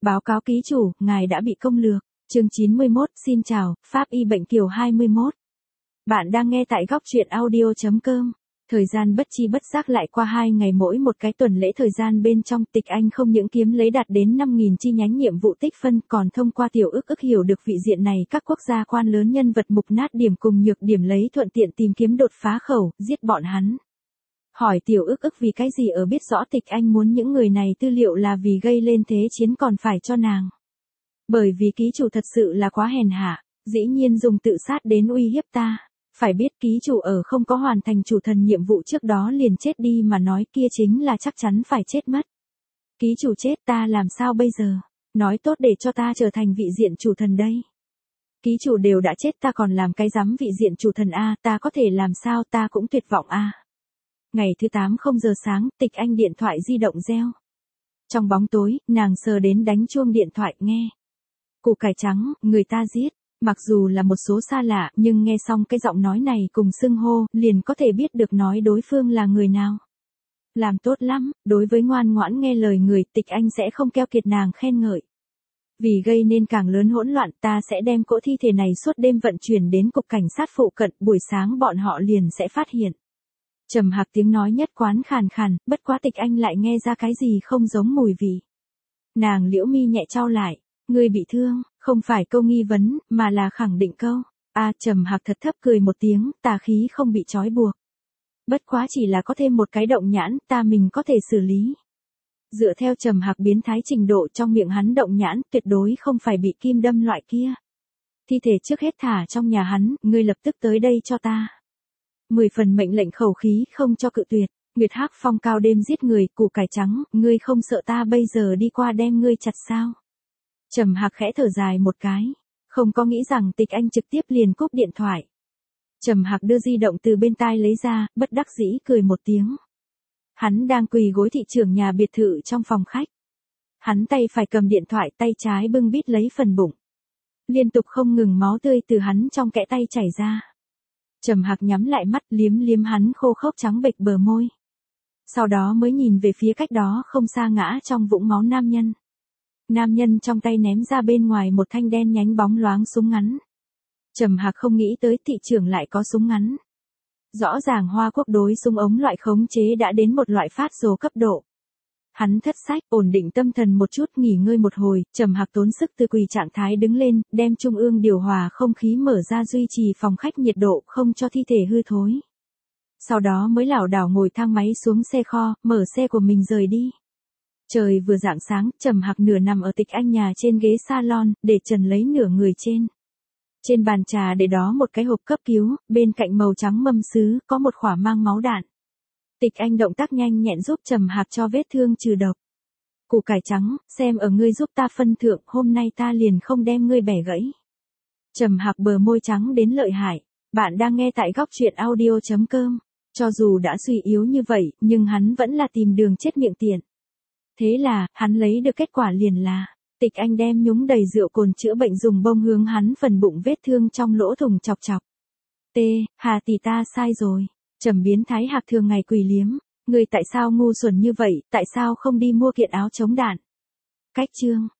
Báo cáo ký chủ, ngài đã bị công lược. Chương 91, xin chào, Pháp y bệnh kiều 21. Bạn đang nghe tại góc truyện audio.com. Thời gian bất chi bất giác lại qua 2 ngày, mỗi một cái tuần lễ thời gian bên trong, Tịch Anh không những kiếm lấy đạt đến 5.000 chi nhánh nhiệm vụ tích phân, còn thông qua tiểu ức hiểu được vị diện này các quốc gia quan lớn nhân vật mục nát điểm cùng nhược điểm, lấy thuận tiện tìm kiếm đột phá khẩu, giết bọn hắn. Hỏi tiểu ức vì cái gì ở biết rõ Tịch Anh muốn những người này tư liệu là vì gây lên thế chiến còn phải cho nàng. Bởi vì ký chủ thật sự là quá hèn hạ, dĩ nhiên dùng tự sát đến uy hiếp ta. Phải biết ký chủ ở không có hoàn thành chủ thần nhiệm vụ trước đó liền chết đi mà nói, kia chính là chắc chắn phải chết mất. Ký chủ chết ta làm sao bây giờ? Nói tốt để cho ta trở thành vị diện chủ thần đây. Ký chủ đều đã chết ta còn làm cái rắm vị diện chủ thần a, ta có thể làm sao, ta cũng tuyệt vọng a. Ngày thứ 8 0 giờ sáng, Tịch Anh điện thoại di động reo. Trong bóng tối, nàng sờ đến đánh chuông điện thoại nghe. Củ cải trắng, người ta giết. Mặc dù là một số xa lạ, nhưng nghe xong cái giọng nói này cùng xưng hô, liền có thể biết được nói đối phương là người nào. Làm tốt lắm, đối với ngoan ngoãn nghe lời người, Tịch Anh sẽ không keo kiệt nàng khen ngợi. Vì gây nên càng lớn hỗn loạn, ta sẽ đem cỗ thi thể này suốt đêm vận chuyển đến cục cảnh sát phụ cận, buổi sáng bọn họ liền sẽ phát hiện. Trầm Hạc tiếng nói nhất quán khàn khàn, bất quá Tịch Anh lại nghe ra cái gì không giống mùi vị. Nàng liễu mi nhẹ trao lại, ngươi bị thương, không phải câu nghi vấn, mà là khẳng định câu. Trầm Hạc thật thấp cười một tiếng, tà khí không bị trói buộc. Bất quá chỉ là có thêm một cái động nhãn, ta mình có thể xử lý. Dựa theo Trầm Hạc biến thái trình độ, trong miệng hắn động nhãn tuyệt đối không phải bị kim đâm loại kia. Thi thể trước hết thả trong nhà hắn, ngươi lập tức tới đây cho ta. 10 phần mệnh lệnh khẩu khí không cho cự tuyệt. Nguyệt Hắc Phong cao đêm giết người, củ cải trắng, ngươi không sợ ta bây giờ đi qua đem ngươi chặt sao? Trầm Hạc khẽ thở dài một cái, không có nghĩ rằng Tịch Anh trực tiếp liền cúp điện thoại. Trầm Hạc đưa di động từ bên tai lấy ra, bất đắc dĩ cười một tiếng. Hắn đang quỳ gối thị trưởng nhà biệt thự trong phòng khách. Hắn tay phải cầm điện thoại, tay trái bưng bít lấy phần bụng. Liên tục không ngừng máu tươi từ hắn trong kẽ tay chảy ra. Trầm Hạc nhắm lại mắt, liếm liếm hắn khô khốc trắng bệch bờ môi. Sau đó mới nhìn về phía cách đó không xa ngã trong vũng máu nam nhân. Nam nhân trong tay ném ra bên ngoài một thanh đen nhánh bóng loáng súng ngắn. Trầm Hạc không nghĩ tới thị trưởng lại có súng ngắn. Rõ ràng Hoa Quốc đối súng ống loại khống chế đã đến một loại phát rồ cấp độ. Hắn thất sách, ổn định tâm thần một chút, nghỉ ngơi một hồi, Trầm Hạc tốn sức từ quỳ trạng thái đứng lên, đem trung ương điều hòa không khí mở ra duy trì phòng khách nhiệt độ không cho thi thể hư thối. Sau đó mới lảo đảo ngồi thang máy xuống xe kho, mở xe của mình rời đi. Trời vừa rạng sáng, Trầm Hạc nửa nằm ở Tịch Anh nhà trên ghế salon, để trần lấy nửa người trên. Trên bàn trà để đó một cái hộp cấp cứu, bên cạnh màu trắng mâm sứ, có một khỏa mang máu đạn. Tịch Anh động tác nhanh nhẹn giúp Trầm Hạc cho vết thương trừ độc. Củ cải trắng, xem ở ngươi giúp ta phân thượng, hôm nay ta liền không đem ngươi bẻ gãy. Trầm Hạc bờ môi trắng đến lợi hại. Bạn đang nghe tại góc truyện audio.com. Cho dù đã suy yếu như vậy, nhưng hắn vẫn là tìm đường chết miệng tiện. Thế là, hắn lấy được kết quả liền là, Tịch Anh đem nhúng đầy rượu cồn chữa bệnh dùng bông hướng hắn phần bụng vết thương trong lỗ thủng chọc chọc. Hà tỷ ta sai rồi. Trầm biến thái Hạc thường ngày quỳ liếm. Người tại sao ngu xuẩn như vậy, tại sao không đi mua kiện áo chống đạn? Cách chương.